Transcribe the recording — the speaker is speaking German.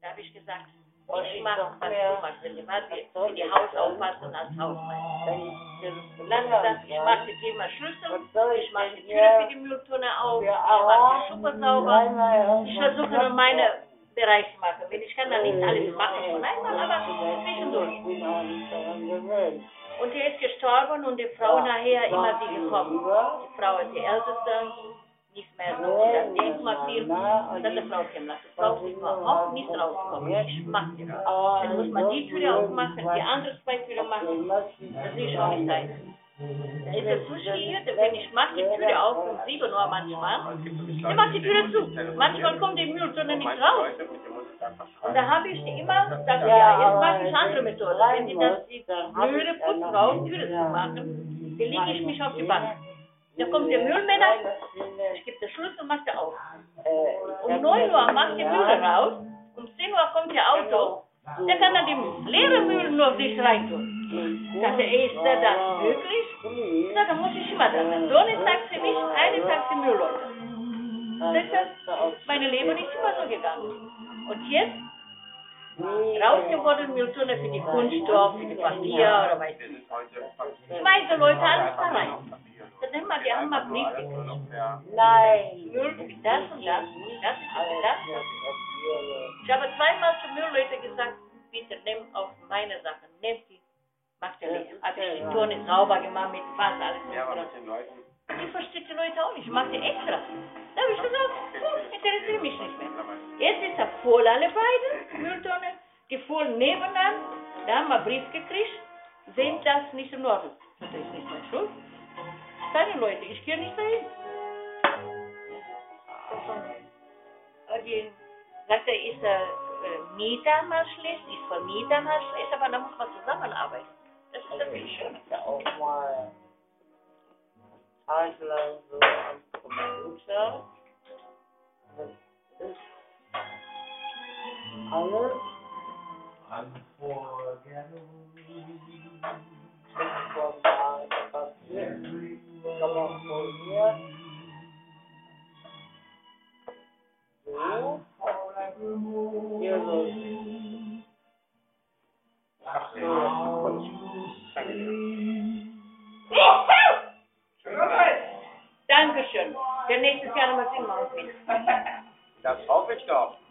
Da habe ich gesagt, ich mache, was du machst, wenn die Hausaufpassung als Hausmeister. Dann gesagt, ich mache dir mal Schlüssel, ich mache die Tür für die Mülltonne auf, ich mache die Schuppe sauber. Ich versuche nur meine Bereiche machen. Wenn ich kann dann nicht alles machen von einmal, aber zwischendurch. Und er ist gestorben und die Frau nachher immer wie gekommen. Die Frau ist die Älteste, nicht mehr so. Und dann denkt man viel, dann die Frau kommen lassen. Die Frau ist überhaupt nicht rausgekommen. Ich mach die raus. Dann muss man die Tür aufmachen, die andere zwei Türen machen. Das ist schon nicht sein. Da ist es so schwierig, wenn ich mache die Tür auf um 7 Uhr manchmal, dann macht die Tür zu. Manchmal kommt die Mülltonne nicht raus. Und da habe ich immer gesagt, ja, jetzt mache ich andere Methode. Wenn die das die blöde Putzfrau Tür zu machen, dann lege ich mich auf die Bank. Da kommt der Müllmänner, ich gebe den Schlüssel und mache auf. Um 9 Uhr macht die Mühle raus, um 10 Uhr kommt der Auto, der kann dann die leere Mühle nur sich reintun. Ich dachte, ist das möglich? Ich sagte, da muss ich immer da sein. So eine Tag für mich, eine Tag für Müllleute. Deshalb ist meine Leben nicht immer so gegangen. Und jetzt rausgeworden Mülltonne für die Kunststoff, für die Papier oder weiß ich. Schmeißen Leute alles da rein. Die haben mal Brief gekriegt. Nein. Müll für das und das. Das ist für das. Ich habe zweimal zu Müllleute gesagt, bitte nimm auf meine Sachen, nimm die, mach die leer. Habe ich die Tonne sauber gemacht mit Fass, alles. Ja, aber mit den Leuten. Die versteht die Leute auch nicht, ich mache die extra. Da habe ich gesagt, interessiert mich nicht mehr. Jetzt ist er voll alle beiden, Mülltonne, die voll nebenan, da haben wir Brief gekriegt, sehen das nicht in Ordnung. Das ist nicht meine Schuld. Keine Leute, ich gehe nicht dahin. Die sagt er, ist der Mieter mal schlecht, ist Vermieter mal schlecht, aber da muss man zusammenarbeiten. Das ist ja viel schöner. Ja auch mal tagelang so am Computer. Das ist alles informal passiert. Kann man formulieren. So. Hier so. Ach so. Dankeschön. Der nächstes Jahr nochmal singen wir uns wieder. Das hoffe ich doch.